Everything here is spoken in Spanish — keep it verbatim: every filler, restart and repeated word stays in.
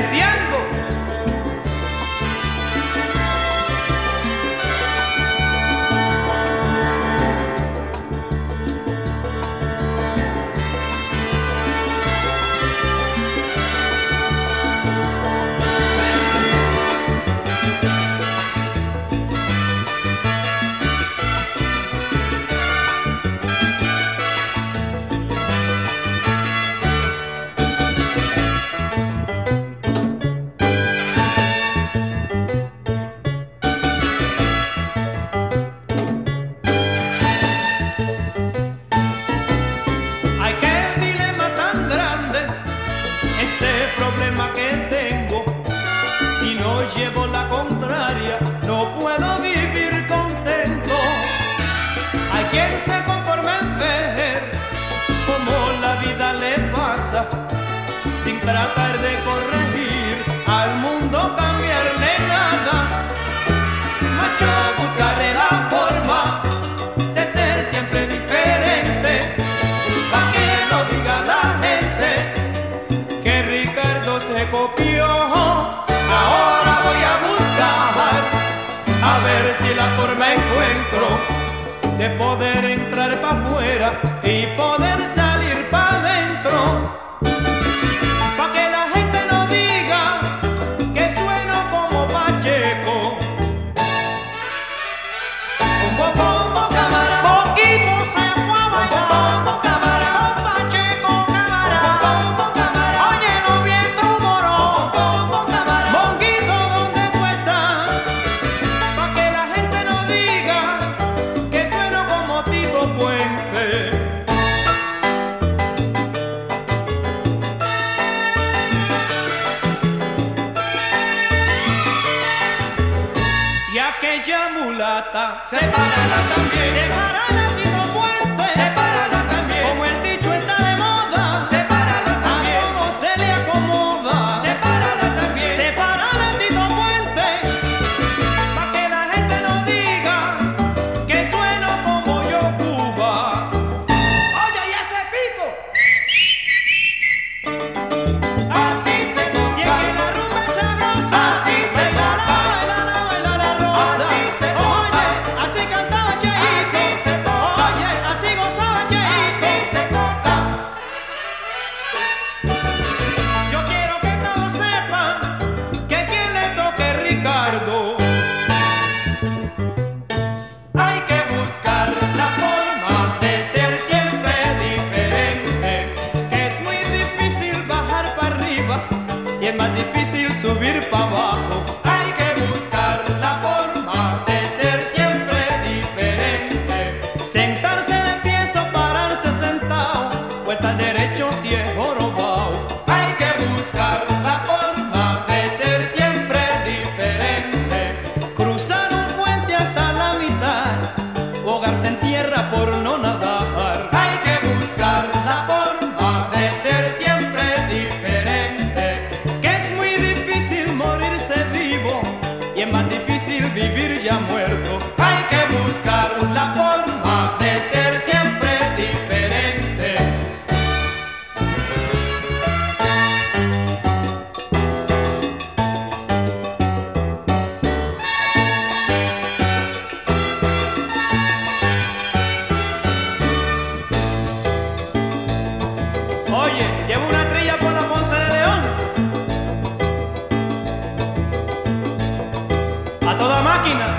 iniciando. Que tengo, si no llevo la contraria, no puedo vivir contento. Hay quien se conforma en ver cómo la vida le pasa, sin tratar de corregir al mundo, cambiarle nada. Mas yo buscaré la forma de ser siempre diferente, pa' que no diga la gente que Ricardo se copió. Ahora voy a buscar, a ver si la forma encuentro de poder entrar pa' afuera y poder salir pa' adentro, pa' que la gente no diga que sueno como Pacheco. Bombo, bombo, cámara, poquito se fue a bailar. Bombo, cámara, con Pacheco, cámara. Bombo, cámara, oye, no bien tu moro. Bombo, cámara, Monguito, ¿dónde tú estás? Pa' que la gente no diga que sueno como Tito Puente. Y aquella mulata, sepárala también. Sepárala, Tito Puente. Sepárala también. Como el dicho está de moda, sepárala también. A todo se le acomoda, sepárala también. Sepárala, Tito Puente, pa' que la gente no diga que sueno como yo Cuba. Oye, y ese pito, así se toca. Si es que la rumba es sabrosa, así se toca. Baila la, baila la rosa. Así se toca. Oye, así cantaba Cheito. Así se toca. Oye, así gozaba Cheito. Así se toca. Yo quiero que todos sepan que quien le toque es Ricardo. Hay que buscar la forma de ser siempre diferente, que es muy difícil bajar para arriba y es más difícil subir para abajo. Hay que buscar la forma de ser siempre diferente, sentarse de pie o pararse sentado, vuelta al derecho si es jorobado. Hay que buscar la forma de ser siempre diferente, cruzar un puente hasta la mitad, o ahogarse en tierra por no nadar. Hay que buscar la forma de ser siempre diferente, que es muy difícil morirse vivo y es más difícil vivir ya muerto. Hay que buscar la forma de ser siempre diferente. Oye, llevo una trilla por la Ponce de León, a toda máquina.